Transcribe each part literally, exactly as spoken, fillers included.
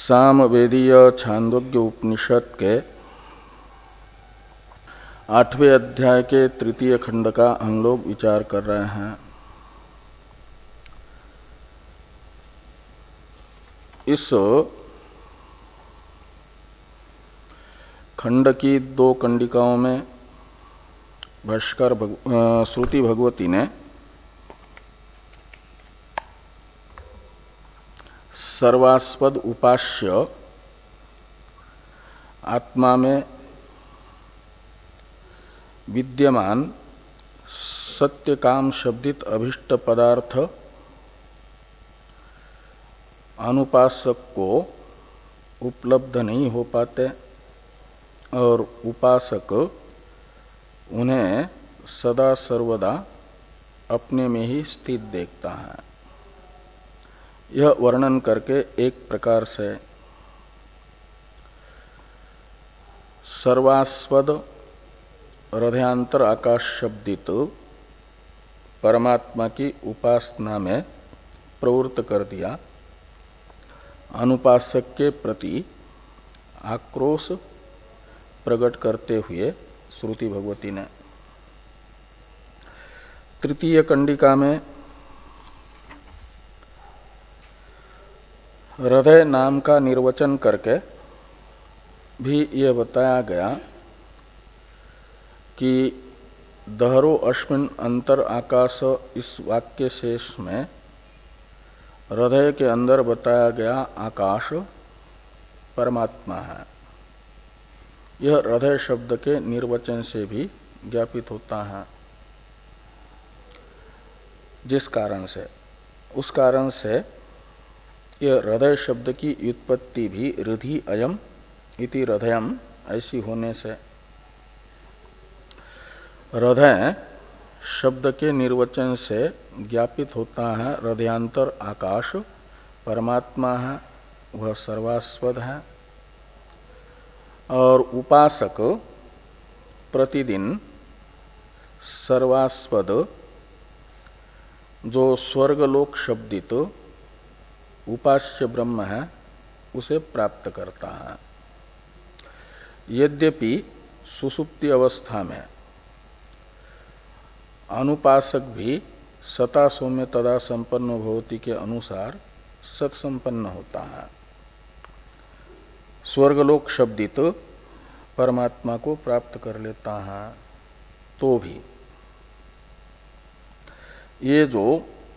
सामवेदीय छांदोग्य उपनिषद के आठवें अध्याय के तृतीय खंड का हम लोग विचार कर रहे हैं। इस खंड की दो कंडिकाओं में भाष्कर भग, श्रुति भगवती ने सर्वास्पद उपास्य आत्मा में विद्यमान सत्य काम शब्दित अभिष्ट पदार्थ अनुपासक को उपलब्ध नहीं हो पाते और उपासक उन्हें सदा सर्वदा अपने में ही स्थित देखता है। यह वर्णन करके एक प्रकार से सर्वास्पद हृदयांतर आकाश शब्दित परमात्मा की उपासना में प्रवृत्त कर दिया। अनुपासक के प्रति आक्रोश प्रकट करते हुए श्रुति भगवती ने तृतीय कंडिका में हृदय नाम का निर्वचन करके भी यह बताया गया कि दहरो अश्विन अंतर आकाश इस वाक्य शेष में हृदय के अंदर बताया गया आकाश परमात्मा है। यह हृदय शब्द के निर्वचन से भी ज्ञापित होता है। जिस कारण से उस कारण से यह हृदय शब्द की व्युत्पत्ति भी हृदि अयम इति हृदयम ऐसी होने से हृदय शब्द के निर्वचन से ज्ञापित होता है। हृदयांतर आकाश परमात्मा है, वह सर्वास्पद है और उपासक प्रतिदिन सर्वास्पद जो स्वर्गलोक शब्दित उपास्य ब्रह्म है उसे प्राप्त करता है। यद्यपि सुषुप्ति अवस्था में अनुपासक भी सता सौम्य तदा संपन्न भवति के अनुसार सत्संपन्न होता है, स्वर्गलोक शब्दित परमात्मा को प्राप्त कर लेता है, तो भी ये जो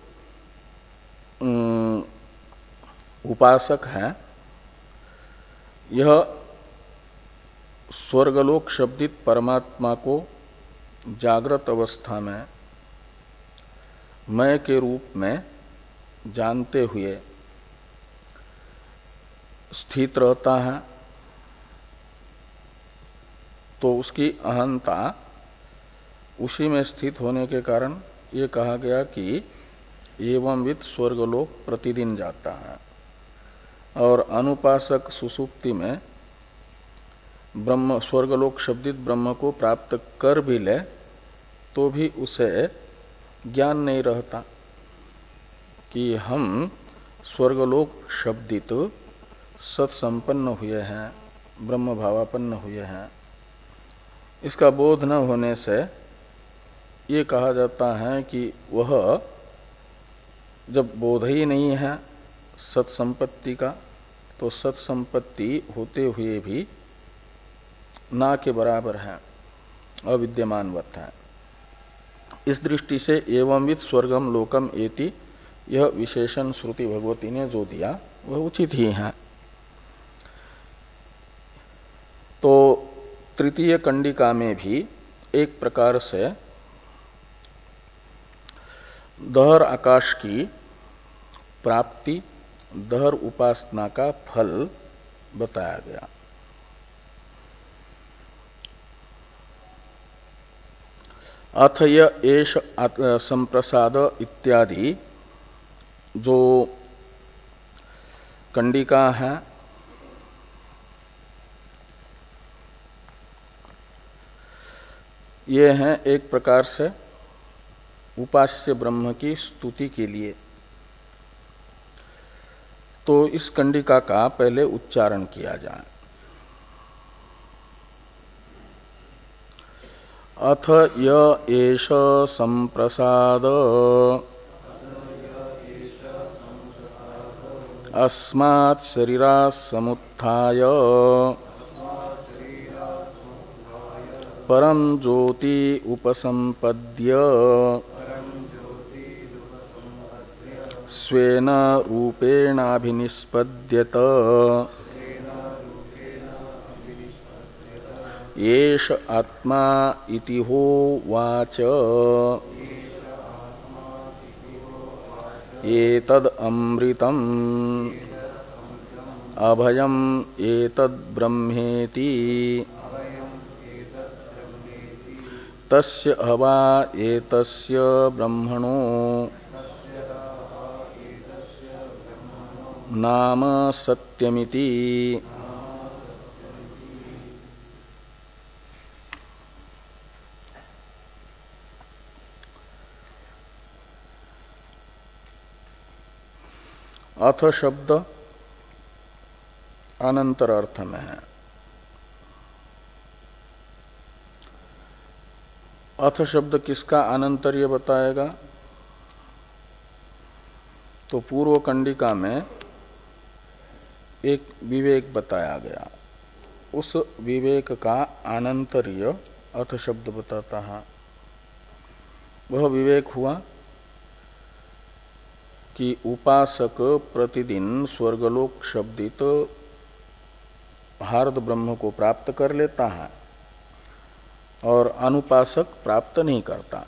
उपासक है यह स्वर्गलोक शब्दित परमात्मा को जागृत अवस्था में मैं के रूप में जानते हुए स्थित रहता है, तो उसकी अहंता उसी में स्थित होने के कारण ये कहा गया कि एवं विद स्वर्गलोक प्रतिदिन जाता है। और अनुपासक सुसुप्ति में ब्रह्म स्वर्गलोक शब्दित ब्रह्म को प्राप्त कर भी ले तो भी उसे ज्ञान नहीं रहता कि हम स्वर्गलोक शब्दित सत्संपन्न हुए हैं, ब्रह्म भावापन्न हुए हैं। इसका बोध न होने से ये कहा जाता है कि वह जब बोध ही नहीं है सत्संपत्ति का, तो सत्संपत्ति होते हुए भी ना के बराबर है, अविद्यमानवत है। इस दृष्टि से एवं विद स्वर्गम लोकम एति यह विशेषण श्रुति भगवती ने जो दिया वह उचित ही है। तो तृतीय कंडिका में भी एक प्रकार से दहर आकाश की प्राप्ति, दहर उपासना का फल बताया गया। अथ य एष संप्रसाद इत्यादि जो कंडिका है ये हैं एक प्रकार से उपास्य ब्रह्म की स्तुति के लिए। तो इस कंडिका का पहले उच्चारण किया जाए। अथ य एष संप्रसाद अस्मात् शरीरात् समुत्थाय परम ज्योति उपसंपद्य स्वेन रूपेणाभिनिष्पद्यत येष आत्मा इति होवाच एतद् अमृतम् अभयम् एतद् ब्रह्मेति तस्य हवा एतस्य ब्रह्मणो नाम सत्यमिति। अथ शब्द अनंतर अर्थ में है। अथ शब्द किसका अनंतर्य बताएगा? तो पूर्व कंडिका में एक विवेक बताया गया, उस विवेक का अनंतर्य अथ शब्द बताता है। वह विवेक हुआ कि उपासक प्रतिदिन स्वर्गलोक शब्दित हार्द ब्रह्म को प्राप्त कर लेता है और अनुपासक प्राप्त नहीं करता।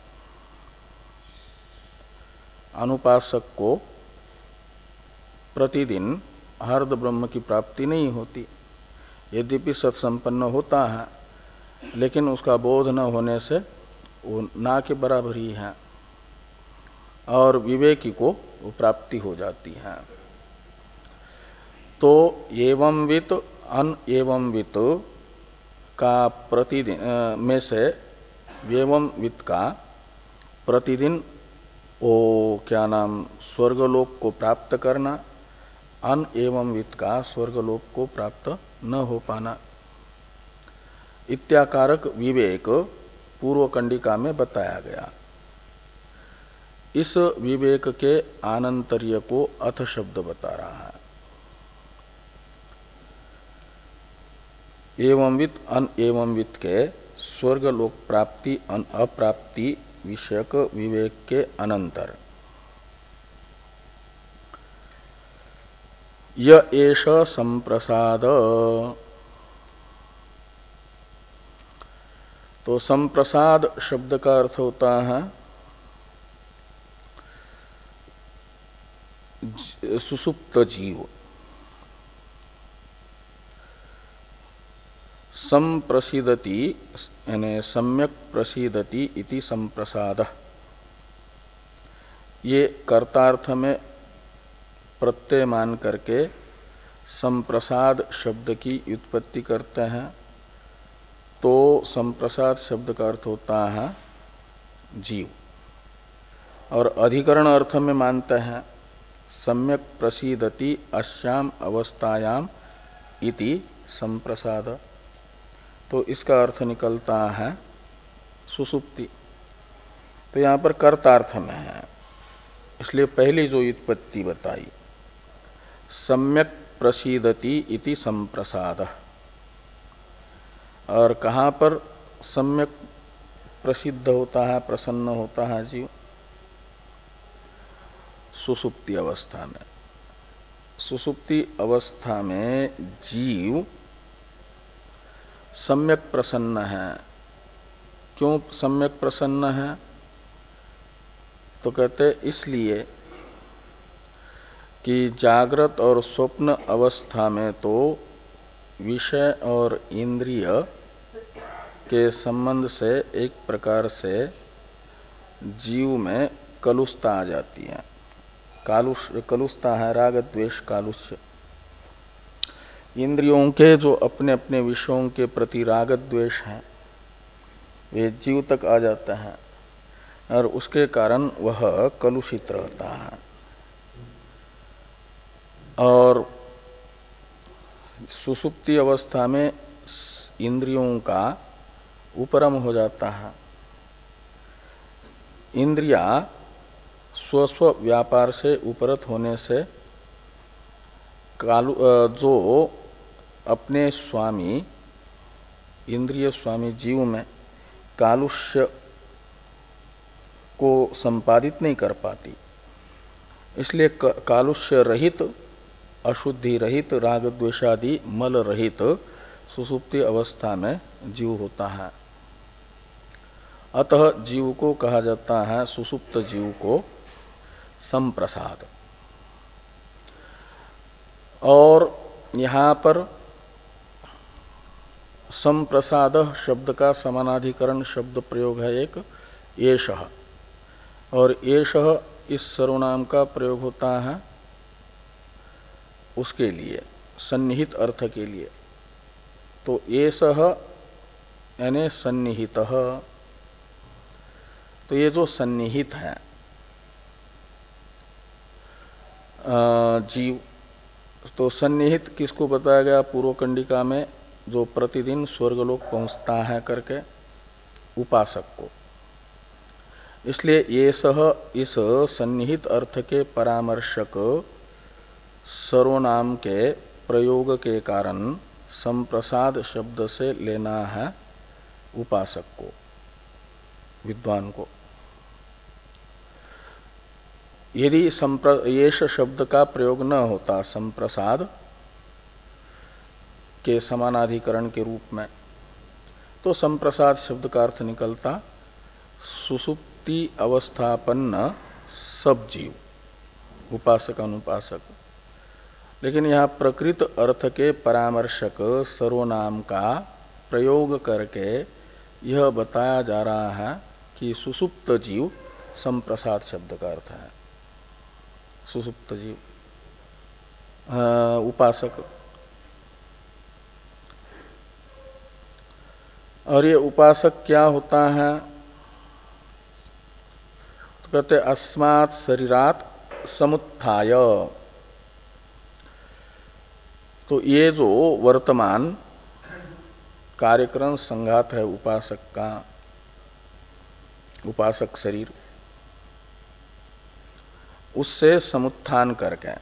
अनुपासक को प्रतिदिन हार्द ब्रह्म की प्राप्ति नहीं होती, यद्यपि सत्संपन्न होता है, लेकिन उसका बोध न होने से वो ना के बराबर ही है और विवेकी को वो प्राप्ति हो जाती है। तो एवं वित अन एवं वित का प्रतिदिन में से एवं वित का प्रतिदिन ओ क्या नाम स्वर्गलोक को प्राप्त करना, अन एवं वित का स्वर्गलोक को प्राप्त न हो पाना इत्याकारक विवेक पूर्व कंडिका में बताया गया। इस विवेक के आनंतर्य को अथ शब्द बता रहा है। एवंवित अन एवंवित के स्वर्गलोक प्राप्ति अन अप्राप्ति विषयक विवेक के अनंतर य एष संप्रसाद। तो संप्रसाद शब्द का अर्थ होता है सुसुप्त जीव। संप्रसीदति यानी सम्यक प्रसीदति इति संप्रसाद। ये कर्तार्थ में प्रत्यय मान करके संप्रसाद शब्द की व्युत्पत्ति करते हैं। तो संप्रसाद शब्द का अर्थ होता है जीव, और अधिकरण अर्थ में मानते हैं सम्यक प्रसीदति अस्याम अवस्थायाम इति संप्रसाद। तो इसका अर्थ निकलता है सुसुप्ति। तो यहाँ पर कर्तार्थ में है, इसलिए पहली जो व्युत्पत्ति बताई सम्यक प्रसीदति इति संप्रसाद। और कहाँ पर सम्यक प्रसिद्ध होता है, प्रसन्न होता है जीव? सुसुप्ति अवस्था में। सुसुप्ति अवस्था में जीव सम्यक प्रसन्न है। क्यों सम्यक प्रसन्न है? तो कहते इसलिए कि जागृत और स्वप्न अवस्था में तो विषय और इंद्रिय के संबंध से एक प्रकार से जीव में कलुषता आ जाती है। कालुष कलुषता है राग द्वेष कालुष्य। इंद्रियों के जो अपने अपने विषयों के प्रति राग द्वेष हैं वे जीव तक आ जाता है और उसके कारण वह कलुषित रहता है। और सुसुप्ति अवस्था में इंद्रियों का उपरम हो जाता है। इंद्रिया स्वस्व व्यापार से उपरत होने से कालु जो अपने स्वामी इंद्रिय स्वामी जीव में कालुष्य को संपादित नहीं कर पाती, इसलिए कालुष्य रहित, अशुद्धि रहित, राग द्वेषादि मल रहित सुसुप्ति अवस्था में जीव होता है। अतः जीव को कहा जाता है, सुसुप्त जीव को संप्रसाद। और यहाँ पर संप्रसाद शब्द का समानाधिकरण शब्द प्रयोग है एक एषः, और एषः इस सर्वनाम का प्रयोग होता है उसके लिए, सन्निहित अर्थ के लिए। तो एषः यानी सन्निहितः, तो ये जो सन्निहित है जीव, तो सन्निहित किसको बताया गया पूर्व कंडिका में, जो प्रतिदिन स्वर्गलोक पहुंचता है करके उपासक को। इसलिए ये सह इस सन्निहित अर्थ के परामर्शक सर्वनाम के प्रयोग के कारण संप्रसाद शब्द से लेना है उपासक को, विद्वान को। यदि येष शब्द का प्रयोग न होता संप्रसाद के समानाधिकरण के रूप में, तो संप्रसाद शब्द का अर्थ निकलता सुसुप्ति अवस्थापन्न सब जीव, उपासक अनुपासक। लेकिन यहाँ प्रकृत अर्थ के परामर्शक सर्वनाम का प्रयोग करके यह बताया जा रहा है कि सुसुप्त जीव संप्रसाद शब्द का अर्थ है, सुसुप्त जीव उपासक। और ये उपासक क्या होता है, तो कहते अस्मात् शरीरात् समुत्थाय। तो ये जो वर्तमान कार्यक्रम संघात है उपासक का, उपासक शरीर, उससे समुत्थान करके,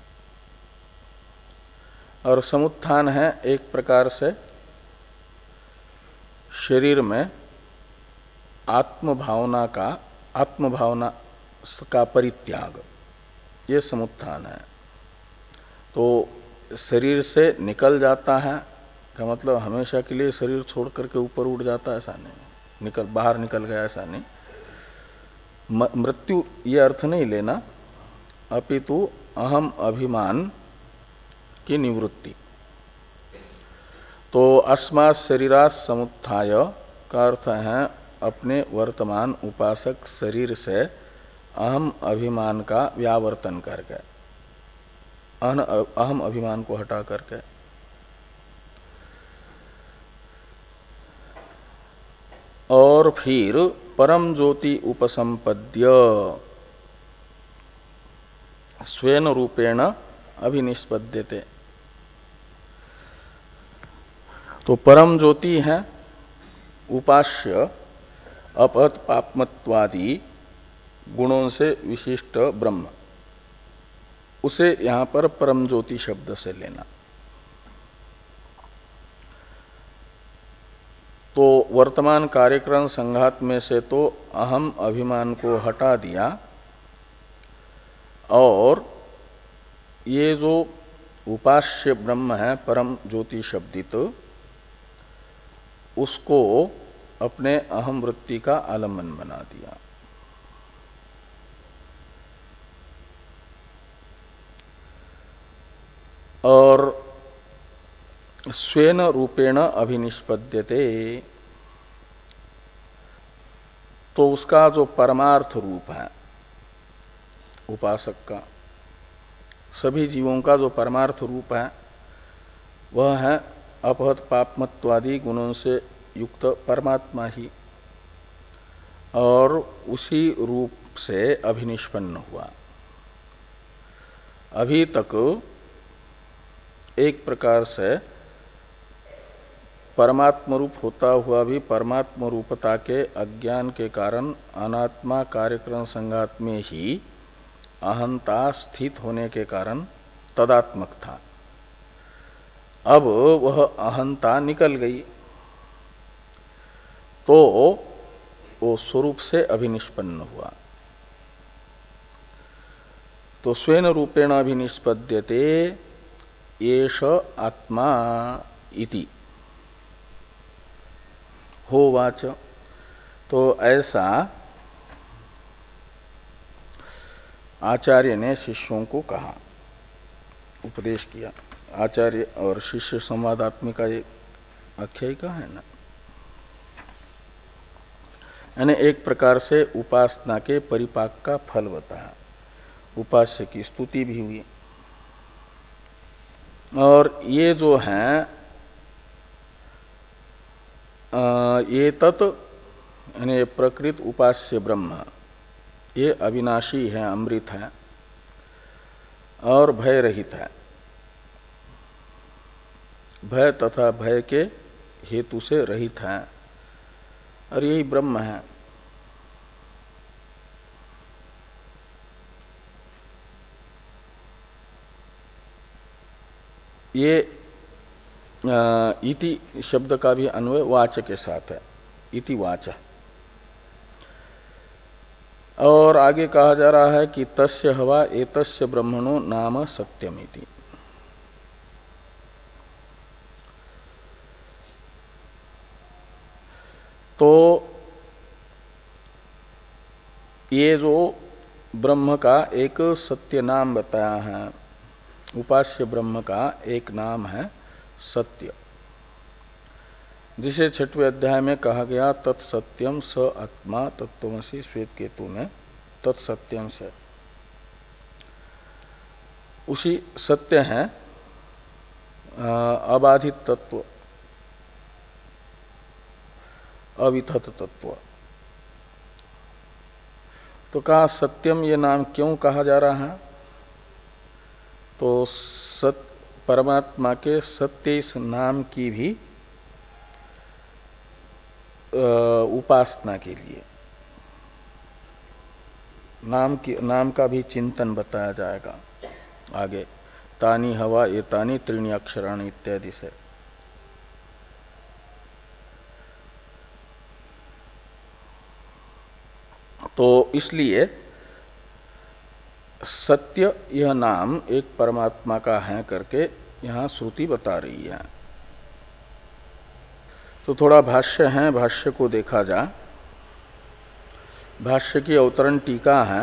और समुत्थान है एक प्रकार से शरीर में आत्मभावना का आत्मभावना का परित्याग, ये समुत्थान है। तो शरीर से निकल जाता है का मतलब हमेशा के लिए शरीर छोड़ करके ऊपर उड़ जाता है, ऐसा नहीं, निकल बाहर निकल गया ऐसा नहीं। मृत्यु ये अर्थ नहीं लेना, अपितु अहम अभिमान की निवृत्ति। तो अस्मात् शरीरात् समुत्थाय का अर्थ है अपने वर्तमान उपासक शरीर से अहम अभिमान का व्यावर्तन करके, अहम अभिमान को हटा करके। और फिर परम ज्योति उपसंपद्य स्वेन रूपेण अभिनिष्पद्यते। तो परम ज्योति है उपास्य अपहत पापमत्वादि गुणों से विशिष्ट ब्रह्म, उसे यहां पर परम ज्योति शब्द से लेना। तो वर्तमान कार्यक्रम संघात में से तो अहम अभिमान को हटा दिया, और ये जो उपास्य ब्रह्म है परम ज्योति शब्दित, उसको अपने अहम वृत्ति का आलम्बन बना दिया। और स्वेन रूपेण अभिनिष्पद्यते, तो उसका जो परमार्थ रूप है उपासक का, सभी जीवों का जो परमार्थ रूप है वह है अपहत पापमत्वादि गुणों से युक्त परमात्मा ही, और उसी रूप से अभिनिष्पन्न हुआ। अभी तक एक प्रकार से परमात्म रूप होता हुआ भी परमात्म रूपता के अज्ञान के कारण अनात्मा कार्यक्रम संघात में ही अहंता स्थित होने के कारण तदात्मक था। अब वह अहंता निकल गई तो वो स्वरूप से अभिनिष्पन्न हुआ। तो स्वेन रूपेण अभिनिष्पद्यते येष आत्मा इति होवाच। तो ऐसा आचार्य ने शिष्यों को कहा, उपदेश किया। आचार्य और शिष्य संवादात्मिका एक आख्यायिका है ना, यानी एक प्रकार से उपासना के परिपाक का फल बताया। उपास्य की स्तुति भी हुई। और ये जो है ये तत् यानी प्रकृत उपास्य ब्रह्म ये अविनाशी है, अमृत है और भय रहित है। भय तथा भय के हेतु से रहित है और यही ब्रह्म है। ये इति शब्द का भी अन्वय वाच के साथ है, इति वाच। और आगे कहा जा रहा है कि तस्य हवा एतस्य ब्रह्मणो नाम सत्यमिति। तो ये जो ब्रह्म का एक सत्य नाम बताया है, उपास्य ब्रह्म का एक नाम है सत्य, जिसे छठवें अध्याय में कहा गया तत्सत्यम स आत्मा तत्त्वमसि श्वेत केतु में तत्सत्यम से। उसी सत्य है अबाधित तत्व, अविथत तत्व। तो कहा सत्यम ये नाम क्यों कहा जा रहा है? तो सत परमात्मा के सत्य इस नाम की भी उपासना के लिए, नाम की नाम का भी चिंतन बताया जाएगा आगे। तानी हवा ये तानी त्रीणी अक्षराणि इत्यादि से। तो इसलिए सत्य यह नाम एक परमात्मा का है करके यहाँ श्रुति बता रही है। तो थोड़ा भाष्य है, भाष्य को देखा जा। भाष्य की अवतरण टीका है।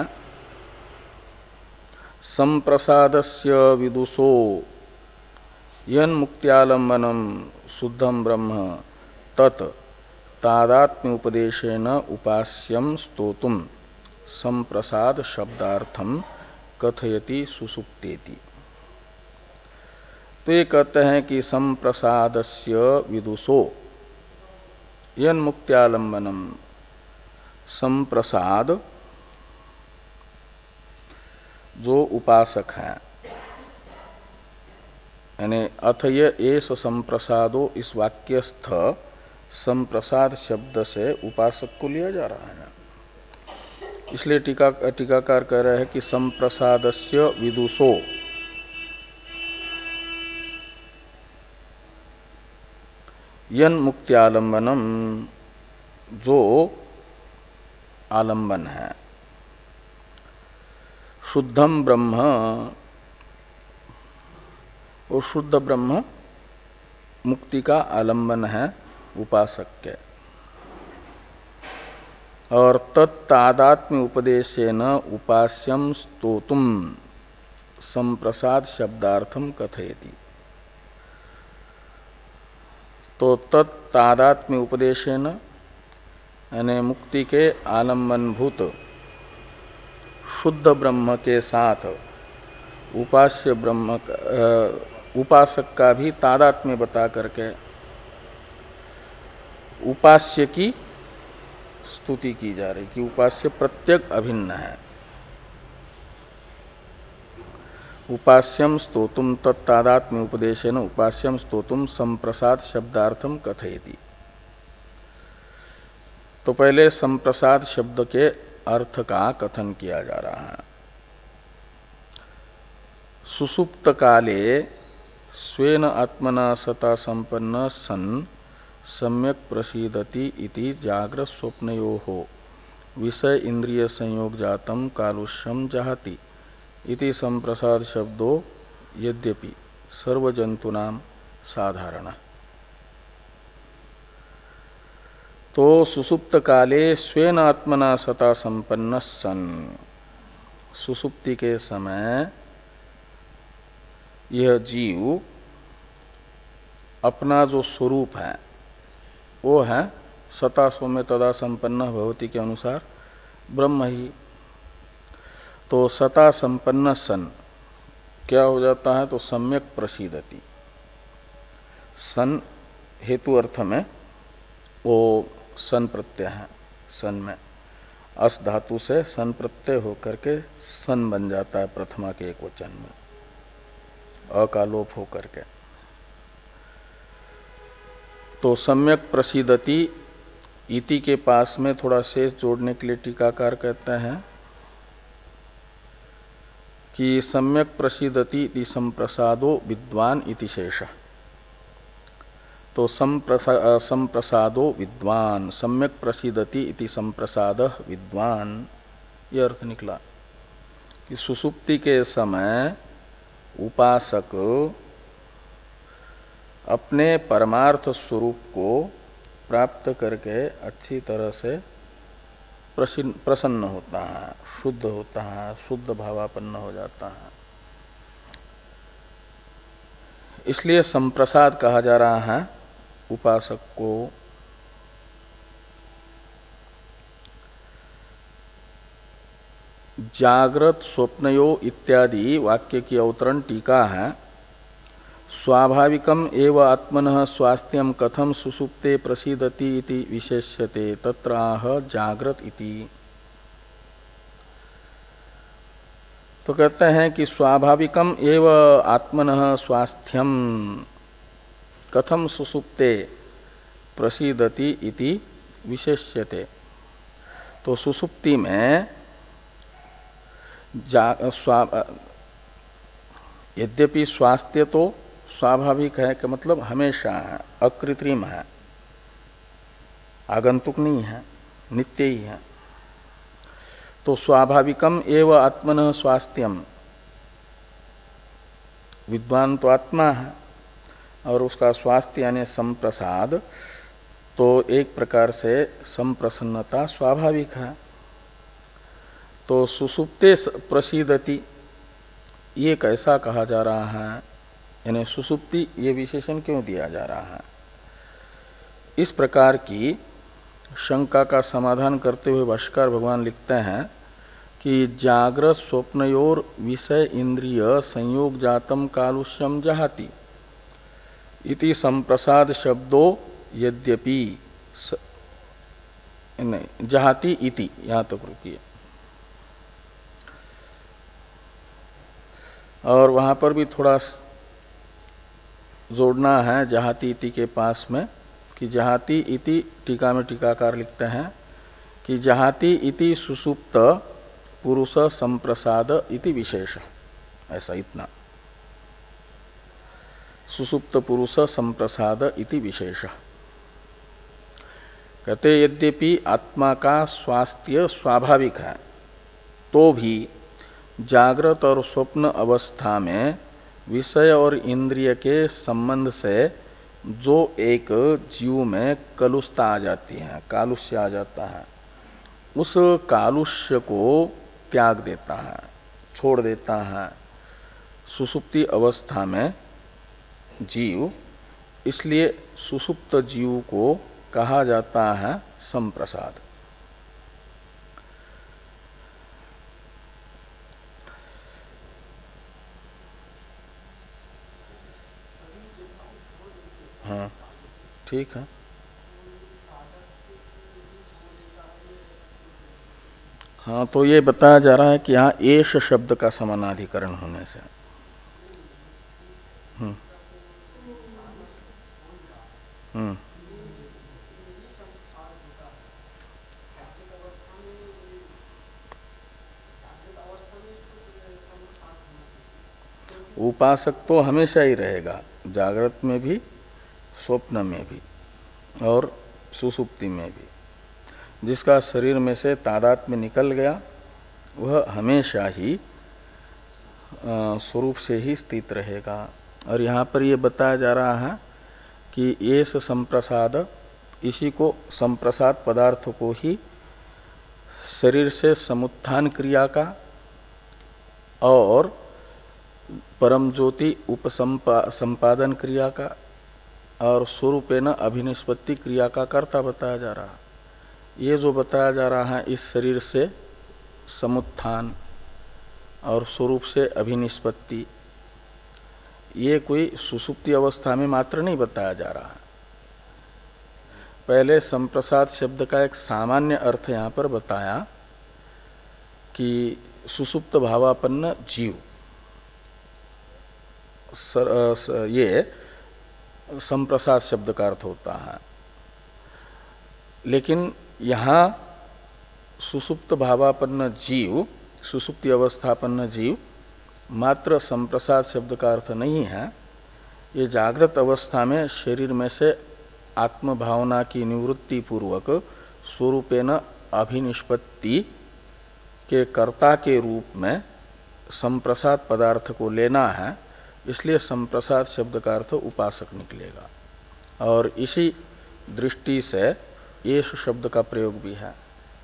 संप्रसादस्य विदुषो यन्मुक्त्यालंबनम शुद्धम ब्रह्म तत् तादात्म्य उपदेशेन उपास्यम स्तोतुम संप्रसाद शब्दार्थम कथयति सुसुप्तेति। तो ये कहते हैं कि संप्रसादस्य विदुषो यन्मुक्त्यालंबनम, संप्रसाद जो उपासक है, यानी अथय एष संप्रसादो, इस वाक्यस्थ संप्रसाद शब्द से उपासक को लिया जा रहा है ना। इसलिए टीका टीकाकार कह रहे हैं कि संप्रसादस्य विदुषो, यन्मुक्त्यालंबनम जो आलंबन है, शुद्धम ब्रह्म वो शुद्ध ब्रह्म मुक्ति का आलंबन है उपासक के। और तत्तादात्म्य उपदेशेन उपास्यम स्तोतुम संप्रसाद शब्दार्थम कथयति। तो तत्तादात्म्य उपदेशेन यानी मुक्ति के आलंबनभूत शुद्ध ब्रह्म के साथ उपास्य ब्रह्म उपासक का भी तादात्म्य बता करके उपास्य की स्तुति की जा रही, कि उपास्य प्रत्येक अभिन्न है। उपास्यम स्तोतुम तत्तादात्म्य उपदेशेन उपास्यम स्तोतुम संप्रसाद शब्दार्थम कथयति। तो पहले संप्रसाद शब्द के अर्थ का कथन किया जा रहा है। सुसुप्त काले स्वेन आत्मना सता संपन्न सन सम्यक प्रसीदति इति जाग्रत स्वप्नयोः विषय इंद्रिय संयोग जातम कालुष्यम जहाति इति संप्रसाद शब्दो यद्यपि सर्वजंतूनाम साधारण। तो सुसुप्त काले स्वेन आत्मना सता संपन्न सन, सुसुप्ति के समय यह जीव अपना जो स्वरूप है वो है सता सौम्य तदा संपन्न भवति के अनुसार ब्रह्म ही। तो सता संपन्न सन क्या हो जाता है? तो सम्यक प्रसीदति। सन हेतु अर्थ में वो सन प्रत्यय है। सन में अस धातु से सन प्रत्यय होकर के सन बन जाता है प्रथमा के एक वचन में, अकालोप होकर के। तो सम्यक प्रसीदति इति के पास में थोड़ा शेष जोड़ने के लिए टीकाकार कहते हैं कि सम्यक प्रसीदति इति संप्रसादो विद्वान इति शेष। तो संप्रसा, संप्रसादो विद्वान, सम्यक प्रसीदति इति संप्रसाद विद्वान, ये अर्थ निकला कि सुसुप्ति के समय उपासक अपने परमार्थ स्वरूप को प्राप्त करके अच्छी तरह से प्रसन्न होता है, शुद्ध होता है, शुद्ध भावापन्न हो जाता है। इसलिए संप्रसाद कहा जा रहा है उपासक को। जागृत स्वप्नयो इत्यादि वाक्य की अवतरण टीका है। स्वाभाविकम एव आत्मनः स्वास्थ्यम कथम सुसुप्ते प्रसीदति इति विशेष्यते तत्र आह जागृत इति। तो कहते हैं कि स्वाभाविकम एव आत्मनः स्वास्थ्यम कथम सुसुप्ते प्रसीदति इति विशेष्यते। तो सुसुप्ति में यद्यपि स्वास्थ्य तो स्वाभाविक है कि मतलब हमेशा है, अकृत्रिम है, आगंतुक नहीं है, नित्य ही है। तो स्वाभाविकम एव आत्मनः स्वास्थ्यम, विद्वान तो आत्मा है और उसका स्वास्थ्य यानी संप्रसाद, तो एक प्रकार से संप्रसन्नता स्वाभाविक है। तो सुसुप्ते प्रसीदति ये कैसा कहा जा रहा है, यानी सुसुप्ति ये विशेषण क्यों दिया जा रहा है? इस प्रकार की शंका का समाधान करते हुए भाष्यकार भगवान लिखते हैं कि जागृत स्वप्नयोर विषय इंद्रिय संयोग जातम कालुष्यम जहाति इति संप्रसाद शब्दो यद्यपि स... नहीं जहाति इति, यहां तक रुकिए। और वहां पर भी थोड़ा जोड़ना है जहाति इति के पास में कि जहाति इति, टीका में टीकाकार लिखते हैं कि जहाति इति सुसुप्त पुरुष संप्रसाद इति विशेष, ऐसा इतना, सुसुप्त पुरुष संप्रसाद इति विशेष। कहते यद्यपि आत्मा का स्वास्थ्य स्वाभाविक है तो भी जागृत और स्वप्न अवस्था में विषय और इंद्रिय के संबंध से जो एक जीव में कलुषता आ जाती है, कालुष्य आ जाता है, उस कालुष्य को त्याग देता है, छोड़ देता है सुसुप्ति अवस्था में जीव। इसलिए सुसुप्त जीव को कहा जाता है संप्रसाद। हाँ ठीक है। हाँ तो ये बताया जा रहा है कि यहाँ एष शब्द का समानाधिकरण होने से हम्म हम्म उपासक तो हमेशा ही रहेगा, जागृत में भी, स्वप्न में भी और सुसुप्ति में भी। जिसका शरीर में से तादात्म्य निकल गया वह हमेशा ही स्वरूप से ही स्थित रहेगा। और यहाँ पर यह बताया जा रहा है कि ये संप्रसाद, इसी को संप्रसाद पदार्थ को ही शरीर से समुत्थान क्रिया का और परम ज्योति उपसंपादन क्रिया का और स्वरूपेण अभिनिष्पत्ति क्रिया का कर्ता बताया जा रहा है। ये जो बताया जा रहा है इस शरीर से समुत्थान और स्वरूप से अभिनिष्पत्ति, ये कोई सुसुप्ति अवस्था में मात्र नहीं बताया जा रहा है। पहले संप्रसाद शब्द का एक सामान्य अर्थ यहाँ पर बताया कि सुसुप्त भावापन्न जीव, सर, स, ये संप्रसाद शब्द का अर्थ होता है। लेकिन यहाँ सुसुप्त भावापन्न जीव, सुसुप्ति अवस्थापन्न जीव मात्र संप्रसाद शब्द का अर्थ नहीं है। ये जागृत अवस्था में शरीर में से आत्म भावना की निवृत्ति पूर्वक स्वरूपेण अभिनिष्पत्ति के कर्ता के रूप में संप्रसाद पदार्थ को लेना है। इसलिए संप्रसाद शब्द का अर्थ उपासक निकलेगा और इसी दृष्टि से येष शब्द का प्रयोग भी है,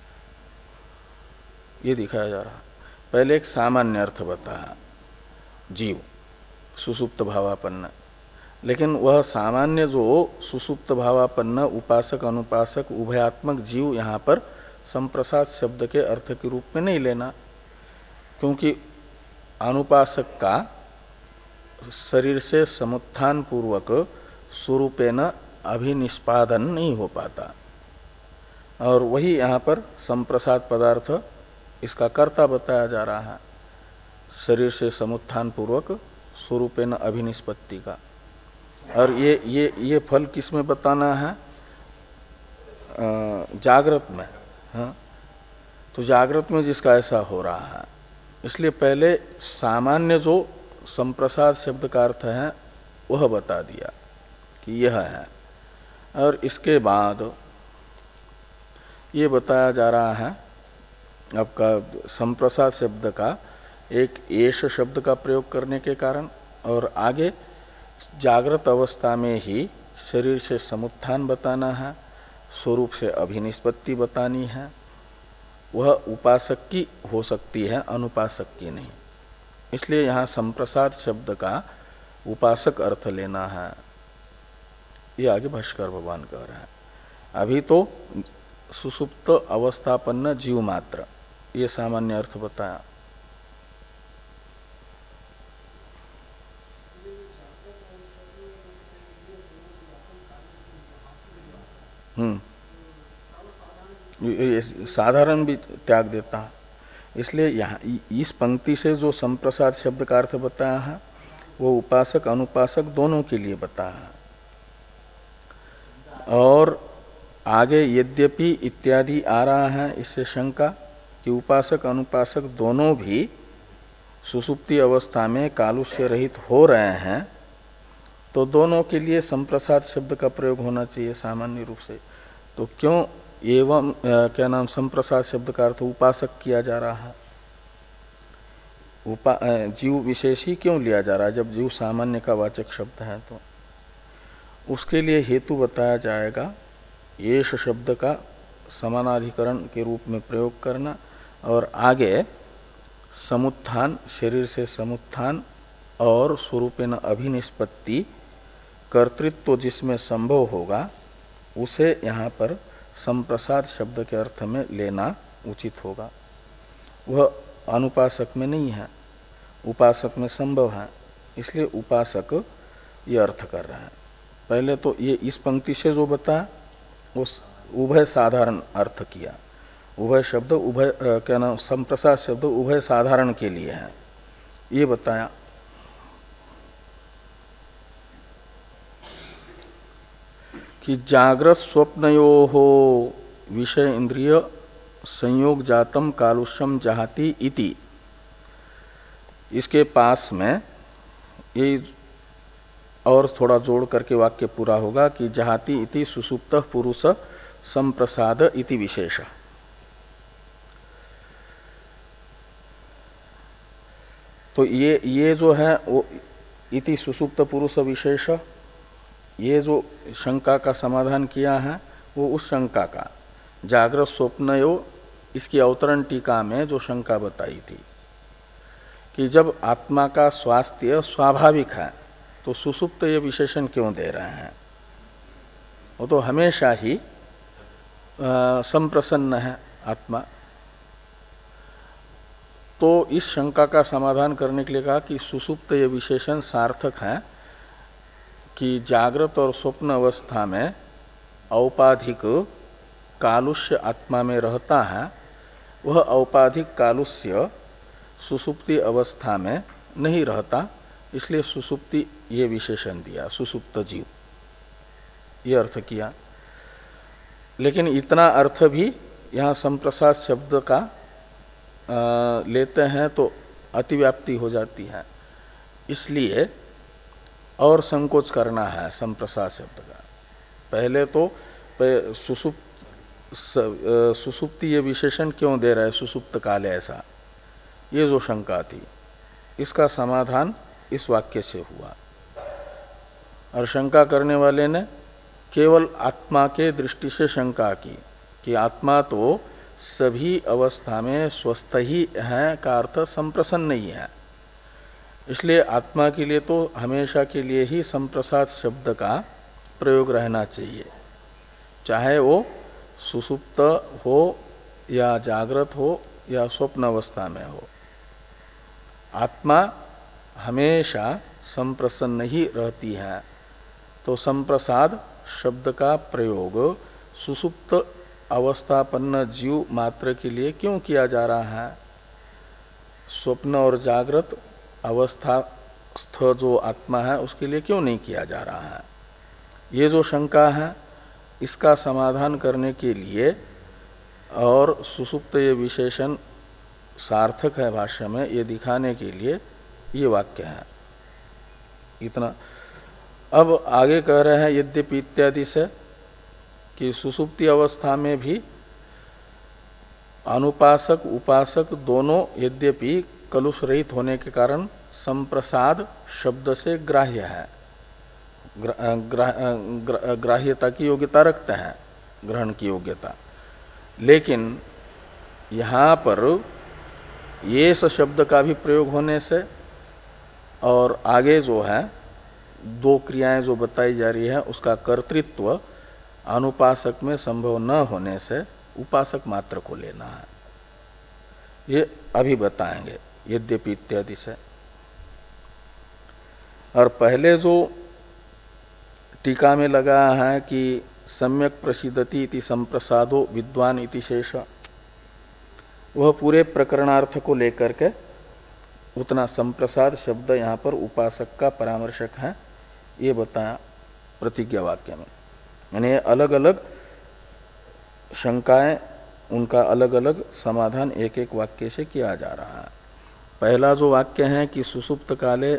ये दिखाया जा रहा है। पहले एक सामान्य अर्थ बताया जीव सुसुप्त भावापन्न, लेकिन वह सामान्य जो सुसुप्त भावापन्न उपासक अनुपासक उभयात्मक जीव यहाँ पर संप्रसाद शब्द के अर्थ के रूप में नहीं लेना, क्योंकि अनुपासक का शरीर से समुत्थान पूर्वक स्वरूपेण अभिनिष्पादन नहीं हो पाता। और वही यहाँ पर संप्रसाद पदार्थ इसका कर्ता बताया जा रहा है, शरीर से समुत्थान पूर्वक स्वरूपेण अभिनिष्पत्ति का। और ये ये ये फल किस में बताना है? जागृत में। हाँ, तो जागृत में जिसका ऐसा हो रहा है, इसलिए पहले सामान्य जो संप्रसाद शब्द का अर्थ है वह बता दिया कि यह है। और इसके बाद ये बताया जा रहा है आपका संप्रसाद शब्द का एक एष शब्द का प्रयोग करने के कारण, और आगे जागृत अवस्था में ही शरीर से समुत्थान बताना है, स्वरूप से अभिनिष्पत्ति बतानी है। वह उपासक की हो सकती है, अनुपासक की नहीं। इसलिए यहाँ संप्रसाद शब्द का उपासक अर्थ लेना है, ये आगे भाष्कर भगवान कह रहे हैं। अभी तो सुसुप्त अवस्थापन्न जीव मात्र, ये सामान्य अर्थ बताया। हम्म ये साधारण भी त्याग देता है। इसलिए यहाँ इस पंक्ति से जो संप्रसाद शब्द का अर्थ बताया है वो उपासक अनुपासक दोनों के लिए बताया है। और आगे यद्यपि इत्यादि आ रहा है, इससे शंका कि उपासक अनुपासक दोनों भी सुसुप्ति अवस्था में कालुष्य रहित हो रहे हैं, तो दोनों के लिए संप्रसाद शब्द का प्रयोग होना चाहिए सामान्य रूप से। तो क्यों एवं क्या नाम संप्रसाद शब्द का अर्थ उपासक किया जा रहा है? उपा जीव विशेषी क्यों लिया जा रहा है जब जीव सामान्य का वाचक शब्द है? तो उसके लिए हेतु बताया जाएगा येष शब्द का समानाधिकरण के रूप में प्रयोग करना, और आगे समुत्थान, शरीर से समुत्थान और स्वरूपेण अभिनिष्पत्ति कर्तृत्व जिसमें संभव होगा उसे यहाँ पर संप्रसाद शब्द के अर्थ में लेना उचित होगा। वह अनुपासक में नहीं है, उपासक में संभव है, इसलिए उपासक ये अर्थ कर रहा है। पहले तो ये इस पंक्ति से जो बताया वो उभय साधारण अर्थ किया। उभय शब्द उभय क्या नाम संप्रसाद शब्द उभय साधारण के लिए है, ये बताया। कि जागृत स्वप्नयोः विषय इंद्रिय संयोग जातम कालुष्यम जहाति इति, इसके पास में ये और थोड़ा जोड़ करके वाक्य पूरा होगा कि जहाति इति सुसुप्तः पुरुष संप्रसाद इति विशेष। तो ये ये जो है वो इति सुसुप्त पुरुष विशेष, ये जो शंका का समाधान किया है वो उस शंका का जागृत स्वप्नयो, इसकी अवतरण टीका में जो शंका बताई थी कि जब आत्मा का स्वास्थ्य स्वाभाविक है तो सुसुप्त ये विशेषण क्यों दे रहे हैं, वो तो हमेशा ही संप्रसन्न है आत्मा। तो इस शंका का समाधान करने के लिए कहा कि सुसुप्त ये विशेषण सार्थक है कि जागृत और स्वप्न अवस्था में औपाधिक कालुष्य आत्मा में रहता है, वह औपाधिक कालुष्य सुसुप्ति अवस्था में नहीं रहता, इसलिए सुसुप्ति ये विशेषण दिया, सुसुप्त जीव, ये अर्थ किया। लेकिन इतना अर्थ भी यहाँ संप्रसाद शब्द का आ, लेते हैं तो अतिव्याप्ति हो जाती है, इसलिए और संकोच करना है संप्रसाद शब्द का। पहले तो सुसुप्त सुसुप्ति ये विशेषण क्यों दे रहा है सुसुप्त काल ऐसा, ये जो शंका थी इसका समाधान इस वाक्य से हुआ। और शंका करने वाले ने केवल आत्मा के दृष्टि से शंका की कि आत्मा तो सभी अवस्था में स्वस्थ ही है का अर्थ संप्रसन्न ही है, इसलिए आत्मा के लिए तो हमेशा के लिए ही संप्रसाद शब्द का प्रयोग रहना चाहिए, चाहे वो सुसुप्त हो या जागृत हो या स्वप्न अवस्था में हो। आत्मा हमेशा संप्रसन्न ही रहती है, तो संप्रसाद शब्द का प्रयोग सुसुप्त अवस्थापन्न जीव मात्र के लिए क्यों किया जा रहा है, स्वप्न और जागृत अवस्थास्थ जो आत्मा है उसके लिए क्यों नहीं किया जा रहा है। ये जो शंका है इसका समाधान करने के लिए और सुसुप्त ये विशेषण सार्थक है भाष्य में, ये दिखाने के लिए ये वाक्य है इतना। अब आगे कह रहे हैं यद्यपि इत्यादि से कि सुसुप्ति अवस्था में भी अनुपासक उपासक दोनों यद्यपि कलुष रहित होने के कारण संप्रसाद शब्द से ग्राह्य है, ग्रा, ग्रा, ग्रा, ग्राह्यता की योग्यता रखते हैं, ग्रहण की योग्यता। लेकिन यहाँ पर ये स शब्द का भी प्रयोग होने से और आगे जो है दो क्रियाएं जो बताई जा रही है उसका कर्तृत्व अनुपासक में संभव न होने से उपासक मात्र को लेना है, ये अभी बताएंगे यद्यपि इत्यादि से। और पहले जो टीका में लगा है कि सम्यक प्रसिद्धति इति संप्रसादो विद्वान इति शेष, वह पूरे प्रकरणार्थ को लेकर के उतना संप्रसाद शब्द यहाँ पर उपासक का परामर्शक है, ये बताया प्रतिज्ञा वाक्य में। यानी अलग अलग शंकाएं, उनका अलग अलग समाधान एक एक वाक्य से किया जा रहा है। पहला जो वाक्य है कि सुसुप्त काले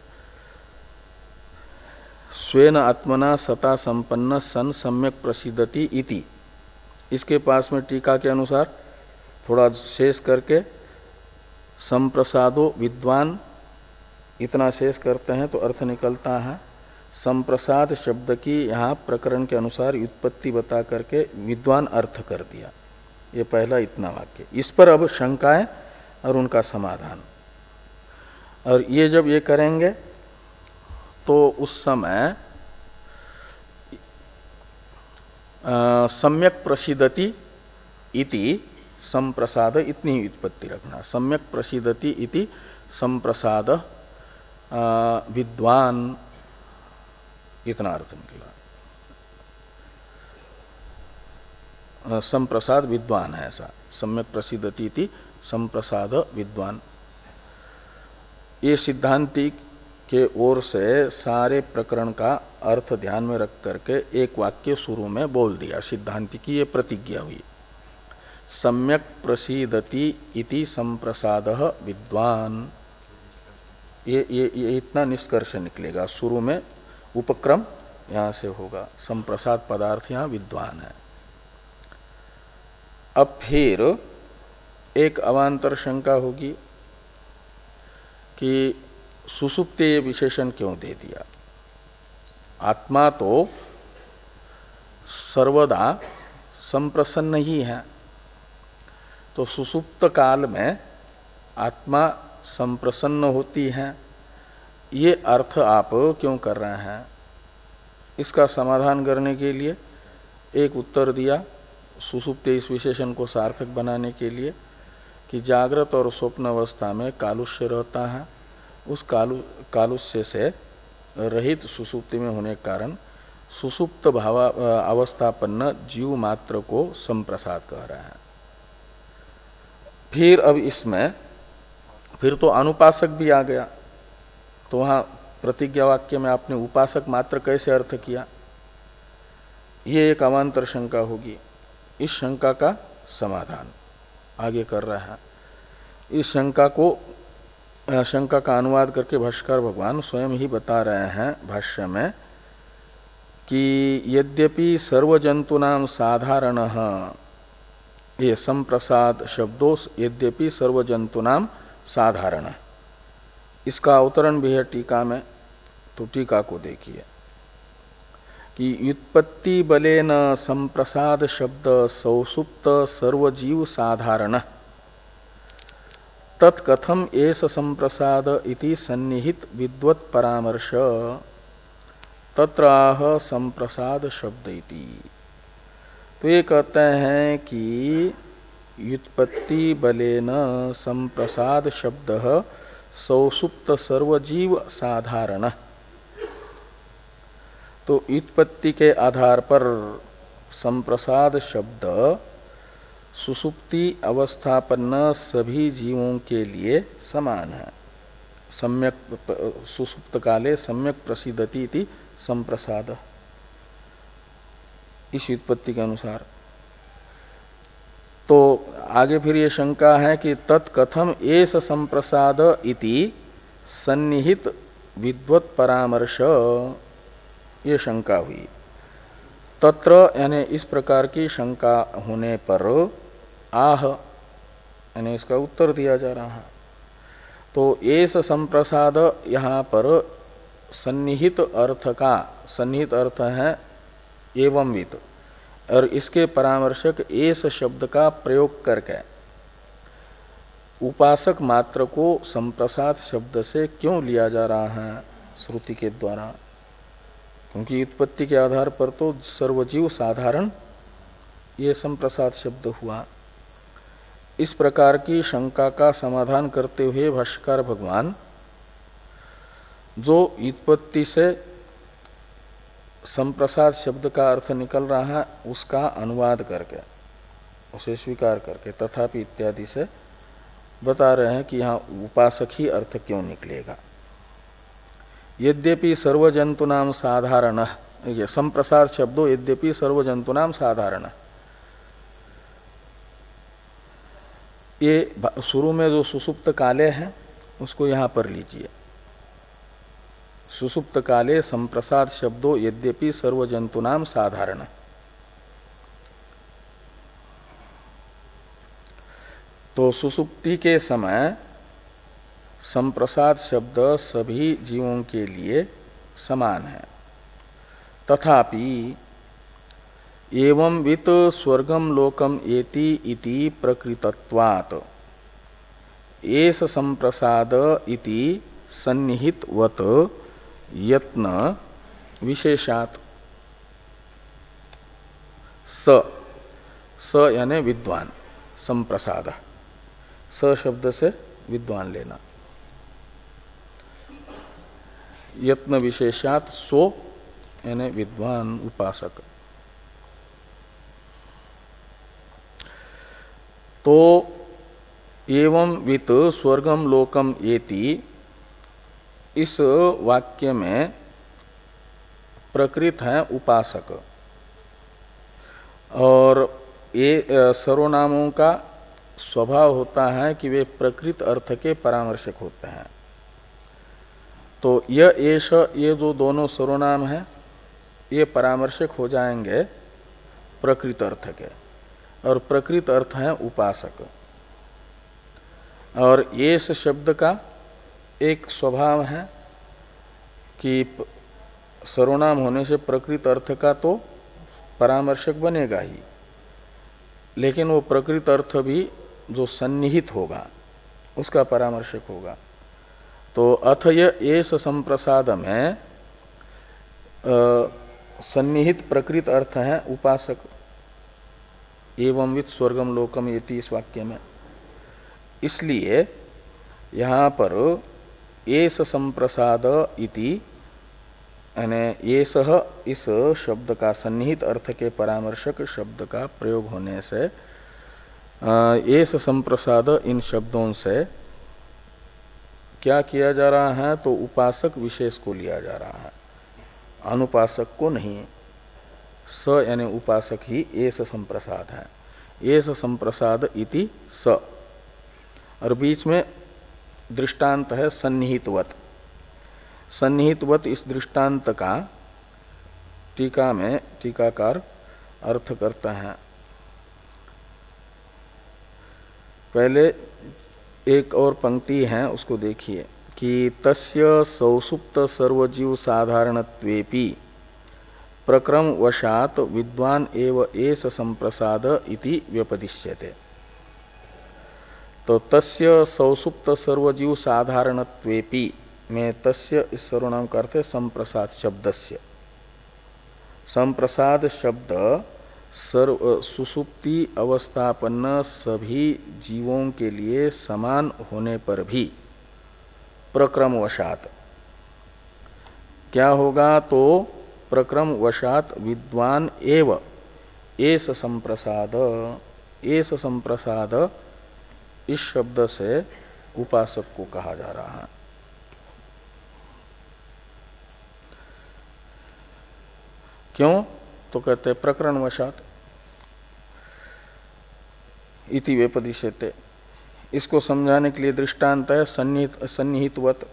स्वेन आत्मना सता संपन्न सन सम्यक प्रसिद्धति इति, इसके पास में टीका के अनुसार थोड़ा शेष करके संप्रसादो विद्वान इतना शेष करते हैं तो अर्थ निकलता है संप्रसाद शब्द की यहाँ प्रकरण के अनुसार व्युत्पत्ति बता करके विद्वान अर्थ कर दिया। ये पहला इतना वाक्य। इस पर अब शंकाएं और उनका समाधान, और ये जब ये करेंगे तो उस समय सम्यक प्रसिद्धति इति संप्रसाद इतनी व्युत्पत्ति रखना। सम्यक प्रसिद्धति इति संप्रसाद विद्वान, इतना अर्थ निकला। संप्रसाद विद्वान है ऐसा, सम्यक प्रसिद्धति इति संप्रसाद विद्वान। ये सिद्धांतिक के ओर से सारे प्रकरण का अर्थ ध्यान में रख करके एक वाक्य शुरू में बोल दिया। सिद्धांति की ये प्रतिज्ञा हुई, सम्यक प्रसीदति इति संप्रसादः विद्वान। ये, ये, ये इतना निष्कर्ष निकलेगा। शुरू में उपक्रम यहां से होगा, संप्रसाद पदार्थ यहां विद्वान है। अब फिर एक अवांतर शंका होगी कि सुसुप्ति ये विशेषण क्यों दे दिया? आत्मा तो सर्वदा संप्रसन्न ही है, तो सुसुप्त काल में आत्मा संप्रसन्न होती है, ये अर्थ आप क्यों कर रहे हैं? इसका समाधान करने के लिए एक उत्तर दिया सुसुप्ति इस विशेषण को सार्थक बनाने के लिए कि जागृत और स्वप्न अवस्था में कालुष्य रहता है, उस कालु कालुष्य से रहित सुसुप्ति में होने के कारण सुसुप्त भाव अवस्थापन्न जीव मात्र को संप्रसाद कह रहा है। फिर अब इसमें फिर तो अनुपासक भी आ गया, तो वहां प्रतिज्ञा वाक्य में आपने उपासक मात्र कैसे अर्थ किया? ये एक अवांतर शंका होगी। इस शंका का समाधान आगे कर रहा है। इस शंका को शंका का अनुवाद करके भाष्यकार भगवान स्वयं ही बता रहे हैं भाष्य में कि यद्यपि सर्वजंतूनां साधारणः, ये संप्रसाद शब्दों यद्यपि सर्वजंतूनां साधारण, इसका अवतरण भी है टीका में। तो टीका को देखिए कि व्युत्पत्ति बलेन संप्रसाद शब्द सौसुप्त सर्वजीव साधारण तत्कथम एष संप्रसाद इति सन्निहित विद्वत् परामर्श तत्राह संप्रसाद शब्द इति। तो ये कहते हैं कि व्युत्पत्ति बलेन संप्रसाद शब्द सौसुप्त सर्वजीव साधारण, तो व्युत्पत्ति के आधार पर संप्रसाद शब्द सुसुप्ति अवस्थापन्न सभी जीवों के लिए समान है। सम्यक सुसुप्त काले सम्यक प्रसिद्धति इति संप्रसाद, इस व्युत्पत्ति के अनुसार। तो आगे फिर ये शंका है कि तत्कथम एष संप्रसाद इति सन्निहित विद्वत् परामर्श, ये शंका हुई। तत्र यानी इस प्रकार की शंका होने पर आह यानी इसका उत्तर दिया जा रहा है। तो एष संप्रसाद यहाँ पर सन्निहित अर्थ का, सन्निहित अर्थ है एवंवित, और इसके परामर्शक एष शब्द का प्रयोग करके उपासक मात्र को संप्रसाद शब्द से क्यों लिया जा रहा है श्रुति के द्वारा? क्योंकि उत्पत्ति के आधार पर तो सर्वजीव साधारण ये संप्रसाद शब्द हुआ। इस प्रकार की शंका का समाधान करते हुए भाष्यकार भगवान जो उत्पत्ति से संप्रसाद शब्द का अर्थ निकल रहा है उसका अनुवाद करके, उसे स्वीकार करके तथापि इत्यादि से बता रहे हैं कि यहाँ उपासक ही अर्थ क्यों निकलेगा। यद्यपि सर्वजंतूनां साधारण, ये संप्रसाद शब्दों यद्यपि सर्वजंतूनां साधारण, ये शुरू में जो सुसुप्त काले हैं उसको यहां पर लीजिए। सुसुप्त काले संप्रसाद शब्दों यद्यपि सर्वजंतूनां साधारण, तो सुसुप्ति के समय संप्रसाद शब्द सभी जीवों के लिए समान है। तथापि एवं वित स्वर्गम लोकम एति इति प्रकृतत्वात् एष संप्रसाद इति सन्निहितवत् यत्न विशेषात् स, स यानी विद्वान, संप्रसाद, स शब्द से विद्वान लेना, यत्न विशेषात सो यानी विद्वान उपासक। तो एवं वित स्वर्गम लोकम एति, इस वाक्य में प्रकृत है उपासक, और ये सर्वनामों का स्वभाव होता है कि वे प्रकृत अर्थ के परामर्शक होते हैं। तो यह एष ये जो दोनों सर्वनाम हैं ये परामर्शक हो जाएंगे प्रकृत अर्थ के, और प्रकृत अर्थ है उपासक। और एष शब्द का एक स्वभाव है कि सर्वनाम होने से प्रकृत अर्थ का तो परामर्शक बनेगा ही, लेकिन वो प्रकृत अर्थ भी जो सन्निहित होगा उसका परामर्शक होगा। तो अथ यह एष संप्रसाद में सन्निहित प्रकृत अर्थ है उपासक। एवं वित्त स्वर्गम लोकम येति इस वाक्य में, इसलिए यहाँ पर एष संप्रसाद इति यानी ये सह इस शब्द का सन्निहित अर्थ के परामर्शक शब्द का प्रयोग होने से एष संप्रसाद इन शब्दों से क्या किया जा रहा है, तो उपासक विशेष को लिया जा रहा है, अनुपासक को नहीं। स यानी उपासक ही एष संप्रसाद है। एष संप्रसाद इति स, और बीच में दृष्टांत है सन्निहितवत। सन्निहितवत इस दृष्टांत का टीका में टीकाकार अर्थ करता है। पहले एक और पंक्ति है उसको देखिए कि तस्य सौसुप्त सर्वजीव साधारणत्वेपि प्रक्रम वशात विद्वान एव एष संप्रसाद इति व्यपदिश्यते। तो तस्य सौसुप्त सर्वजीव साधारणत्वेपि में तस्य इस सर्वनाम का अर्थ है संप्रसाद शब्दस्य। संप्रसाद शब्द सर्व सुसुप्ति अवस्थापन्न सभी जीवों के लिए समान होने पर भी प्रक्रमवशात क्या होगा, तो प्रक्रमवशात विद्वान एव एष संप्रसाद। एष संप्रसाद इस शब्द से उपासक को कहा जा रहा है। क्यों, तो कहते प्रकरणवशात इति व्यपदिश्यते। इसको समझाने के लिए दृष्टांत है सन्निहित सन्निहितवत।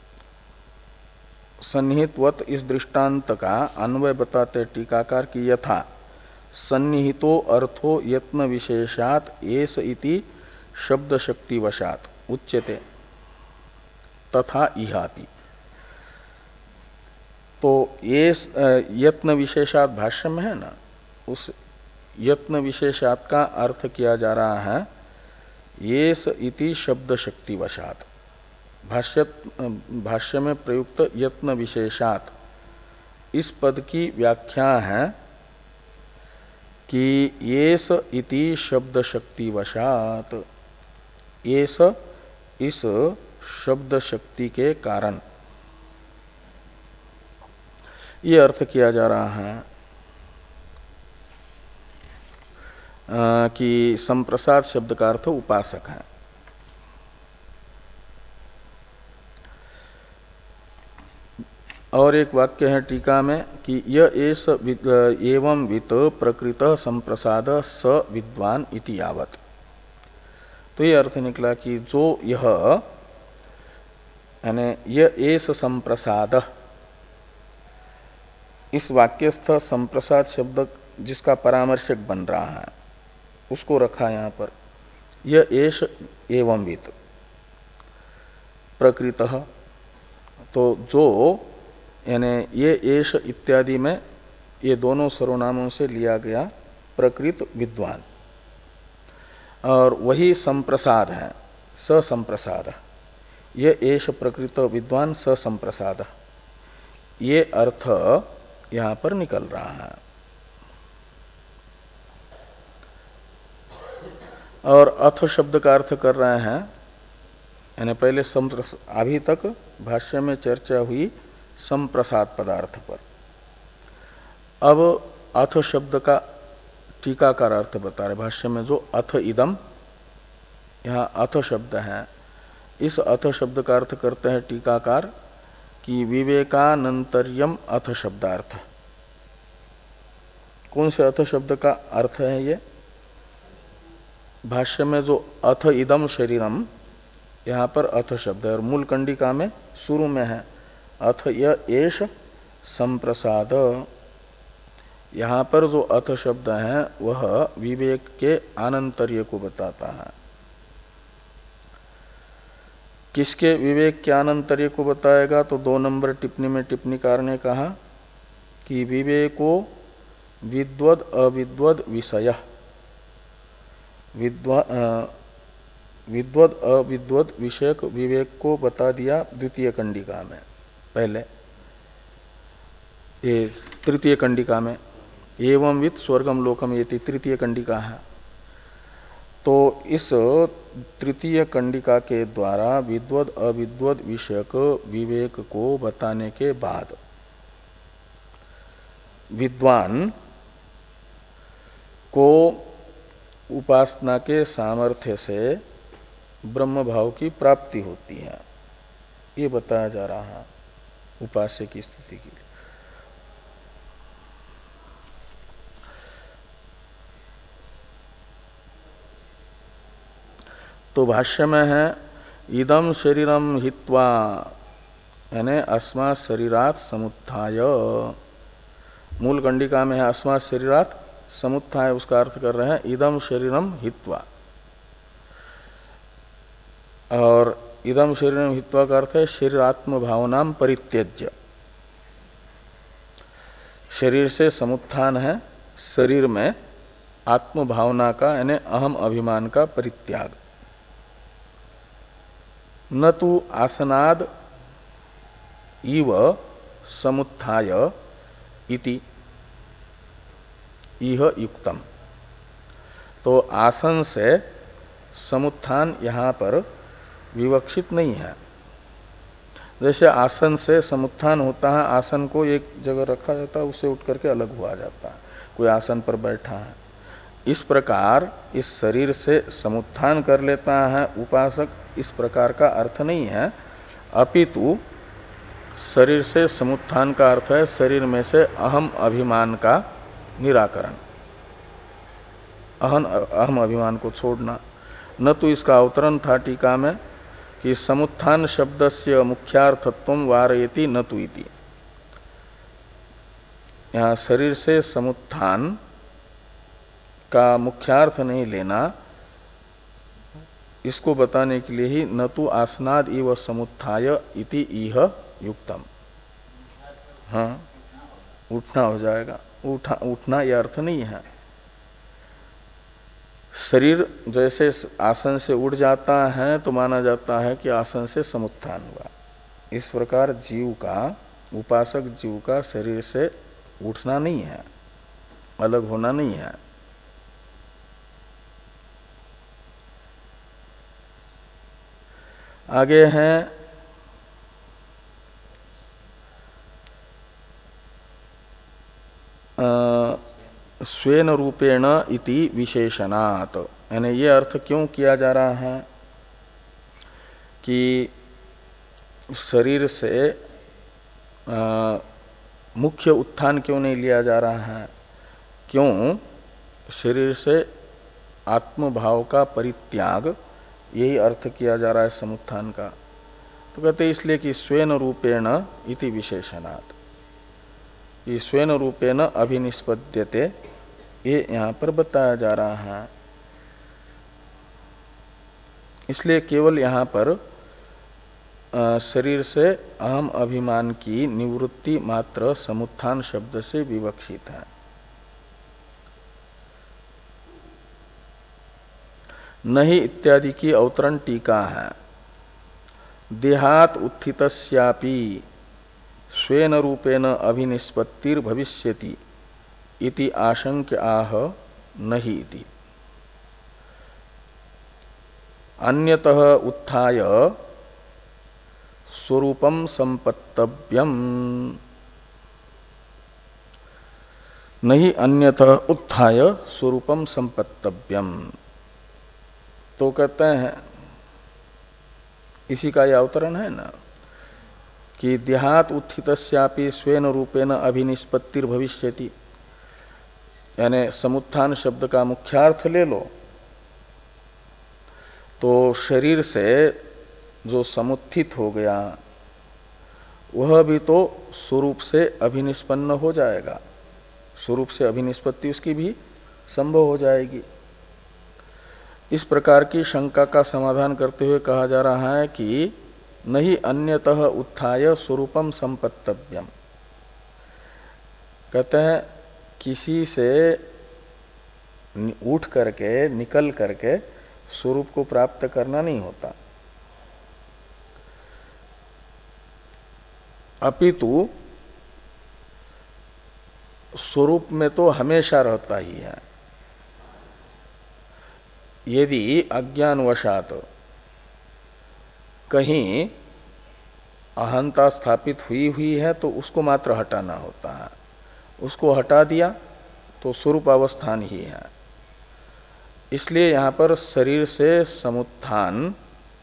सन्निहितवत इस दृष्टांत का अन्वय बताते टीकाकार की यथा सन्निहितो अर्थो यत्न विशेषात एष इति शब्द शक्ति वशात उच्यते तथा इहापि। तो ये यत्न विशेषात भाष्य में है ना, उस यत्न विशेषात का अर्थ किया जा रहा है येस इति शब्द शक्ति वशात। भाष्य भाष्य में प्रयुक्त यत्न विशेषात इस पद की व्याख्या है कि येस इति शब्द शक्ति वशात, येस इस शब्द शक्ति के कारण, ये अर्थ किया जा रहा है आ, कि संप्रसाद शब्द का अर्थ उपासक है। और एक वाक्य है टीका में कि यह एष एवं वित प्रकृत संप्रसाद स विद्वान इति यावत्। तो ये अर्थ निकला कि जो यह यानी यह एष संप्रसाद, इस वाक्यस्थ संप्रसाद शब्द जिसका परामर्शक बन रहा है उसको रखा यहां पर। यह एष एवं वित प्रकृतः, तो जो यानी ये एष इत्यादि में ये दोनों सर्वनामों से लिया गया प्रकृत विद्वान, और वही संप्रसाद है स संप्रसाद। ये एष प्रकृत विद्वान स संप्रसाद, ये अर्थ यहां पर निकल रहा है। और अथ शब्द का अर्थ कर रहे हैं, यानी पहले अभी तक भाष्य में चर्चा हुई संप्रसाद पदार्थ पर, अब अथ शब्द का टीकाकार अर्थ बता रहे। भाष्य में जो अथ इदम, यहाँ अथ शब्द है, इस अथ शब्द का अर्थ करते हैं टीकाकार कि विवेकानंतर्यम अथ शब्दार्थ। कौन से अथ शब्द का अर्थ है ये? भाष्य में जो अथ इदम शरीरम, यहाँ पर अथ शब्द है और मूल कंडिका में शुरू में है अथ य एष संप्रसाद। यहाँ पर जो अथ शब्द है वह विवेक के आनंतर्य को बताता है। किसके विवेक के आनंतर्य को बताएगा? तो दो नंबर टिप्पणी में टिप्पणीकार ने कहा कि विवेको विद्वद अविद्वद विषय, विद्वद अविद्वद विषयक विवेक को बता दिया द्वितीय कंडिका में। पहले ये तृतीय कंडिका में एवं वित्त स्वर्गम लोकम, ये तृतीय कंडिका है। तो इस तृतीय कंडिका के द्वारा विद्वद अविद्वद विषयक विवेक को बताने के बाद विद्वान को उपासना के सामर्थ्य से ब्रह्म भाव की प्राप्ति होती है, ये बताया जा रहा है उपास्य की स्थिति के लिए। तो भाष्य में है इदम शरीरम हित्वा, यानी अस्मात् शरीरात् समुत्थाय। मूल कंडिका में है अस्मात् शरीरात् समुत्थाय, उसका अर्थ कर रहे हैं इदम शरीरम हित्वा। और इदम शरीरम हित्वा का अर्थ है शरीरात्म भावनाम परित्यज्य। शरीर से समुत्थान है, शरीर में आत्म भावना का यानी अहम अभिमान का परित्याग। न तु आसनाद इव समुत्थाय इति इह युक्तम। तो आसन से समुत्थान यहाँ पर विवक्षित नहीं है। जैसे आसन से समुत्थान होता है, आसन को एक जगह रखा जाता है, उससे उठ करके अलग हुआ जाता है, कोई आसन पर बैठा है। इस प्रकार इस शरीर से समुत्थान कर लेता है उपासक, इस प्रकार का अर्थ नहीं है। अपितु शरीर से समुत्थान का अर्थ है शरीर में से अहम अभिमान का निराकरण, अहम अहम अभिमान को छोड़ना। न तो इसका अवतरण था टीका में कि समुत्थान शब्दस्य मुख्यार्थत्वं वारयति न तु इति। यहाँ शरीर से समुत्थान का मुख्यार्थ नहीं लेना, इसको बताने के लिए ही न तु आसनाद इव समुत्थाय इति इह युक्तम। हाँ, उठना हो जाएगा। उठा उठना यह अर्थ नहीं है। शरीर जैसे आसन से उठ जाता है तो माना जाता है कि आसन से समुत्थान हुआ। इस प्रकार जीव का, उपासक जीव का शरीर से उठना नहीं है, अलग होना नहीं है। आगे हैं स्वेन रूपेण इति विशेषणात्, यानी ये अर्थ क्यों किया जा रहा है कि शरीर से आ, मुख्य उत्थान क्यों नहीं लिया जा रहा है? क्यों? शरीर से आत्मभाव का परित्याग, यही अर्थ किया जा रहा है समुत्थान का। तो कहते इसलिए कि स्वेन रूपेण इति विशेषणात्, ये स्वेन रूपेण अभिनिष्पद्यते, ये यहाँ पर बताया जा रहा है। इसलिए केवल यहाँ पर शरीर से अहम अभिमान की निवृत्ति मात्र समुत्थान शब्द से विवक्षित है। नहीं इत्यादि की अवतरण टीका है। देहात उत्थितस्यापि स्वेन रूपेण अभिनिष्पत्तिर भविष्यति इति आशंक्य आह नहीं इति। अन्यतः उत्थाय स्वरूपम संपत्तव्यम, नहीं अन्यतः उत्थाय स्वरूपम संपत्तव्यम। तो कहते हैं, इसी का यह अवतरण है ना कि देहात उत्थितस्यापि स्वेन रूपेण अभिनिष्पत्तिर भविष्यति, यानी समुत्थान शब्द का मुख्यार्थ ले लो तो शरीर से जो समुत्थित हो गया वह भी तो स्वरूप से अभिनिष्पन्न हो जाएगा, स्वरूप से अभिनिष्पत्ति उसकी भी संभव हो जाएगी। इस प्रकार की शंका का समाधान करते हुए कहा जा रहा है कि नहीं अन्यतः उत्थाय स्वरूपम संपत्तव्यम। कहते हैं किसी से उठ करके निकल करके स्वरूप को प्राप्त करना नहीं होता, अपितु स्वरूप में तो हमेशा रहता ही है। यदि अज्ञानवशात कहीं अहंता स्थापित हुई हुई है तो उसको मात्र हटाना होता है, उसको हटा दिया तो स्वरूप अवस्थान ही है। इसलिए यहां पर शरीर से समुत्थान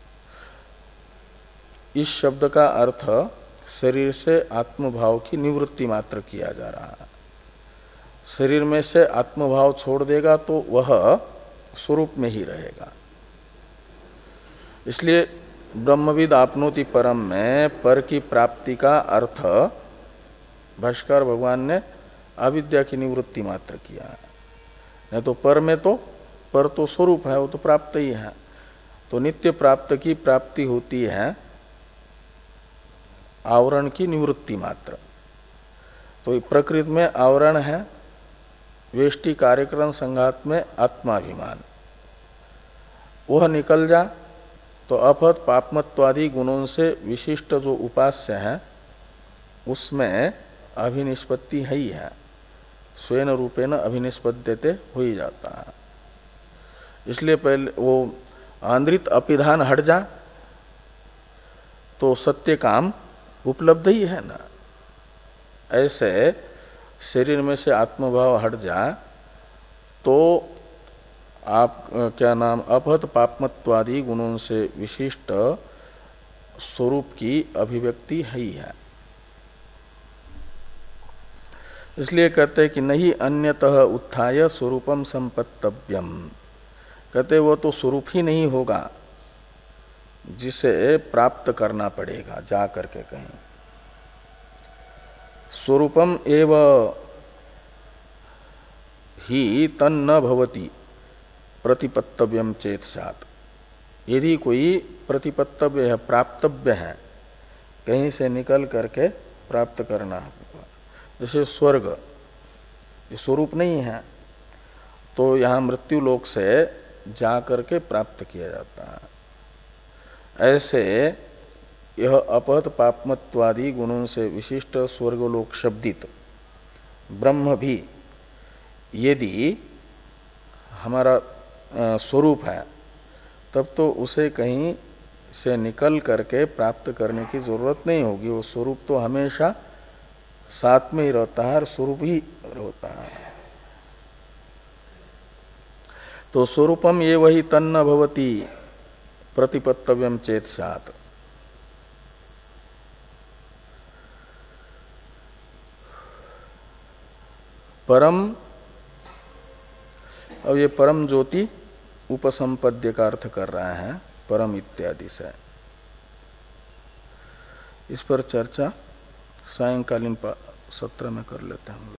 इस शब्द का अर्थ शरीर से आत्मभाव की निवृत्ति मात्र किया जा रहा है। शरीर में से आत्मभाव छोड़ देगा तो वह स्वरूप में ही रहेगा। इसलिए ब्रह्मविद आपनोति परम में पर की प्राप्ति का अर्थ भाष्कर भगवान ने अविद्या की निवृत्ति मात्र किया है। नहीं तो पर में तो पर तो स्वरूप है, वो तो प्राप्त ही है। तो नित्य प्राप्त की प्राप्ति होती है आवरण की निवृत्ति मात्र। तो प्रकृति में आवरण है वेष्टि कार्यक्रम संघात में आत्माभिमान, वह निकल जा तो अपहत पापमत्वादि गुणों से विशिष्ट जो उपास्य है उसमें अभिनिष्पत्ति है ही है, स्वयं रूपेण अभिनिष्पद्यते हो ही जाता है। इसलिए पहले वो आंद्रित अपिधान हट जा तो सत्य काम उपलब्ध ही है ना। ऐसे शरीर में से आत्मभाव हट जाए तो आप क्या नाम अपहत पापमत्वादि गुणों से विशिष्ट स्वरूप की अभिव्यक्ति है ही है। इसलिए कहते हैं कि नहीं अन्यतः उत्थाय स्वरूपम संपत्तव्यम। कहते वो तो स्वरूप ही नहीं होगा जिसे प्राप्त करना पड़ेगा जा करके कहीं। स्वरूपम एव ही तन्न भवति प्रतिपत्तव्यम चेत सात। यदि कोई प्रतिपत्तव्य है, प्राप्तव्य है, कहीं से निकल करके प्राप्त करना होगा, जैसे स्वर्ग ये स्वरूप नहीं है तो यहाँ मृत्यु लोक से जा करके प्राप्त किया जाता है। ऐसे यह अपहत पापमत्वादि गुणों से विशिष्ट स्वर्गलोक शब्दित ब्रह्म भी यदि हमारा स्वरूप है तब तो उसे कहीं से निकल करके प्राप्त करने की जरूरत नहीं होगी। वो स्वरूप तो हमेशा साथ में ही रहता है और स्वरूप ही रहता है। तो स्वरूपम ये वही तन्न भवति प्रतिपत्तव्यम चेत सात। परम, अब ये परम ज्योति उपसंपद्य का अर्थ कर रहा है परम इत्यादि से। इस पर चर्चा सायंकालीन सत्र में कर लेते हैं।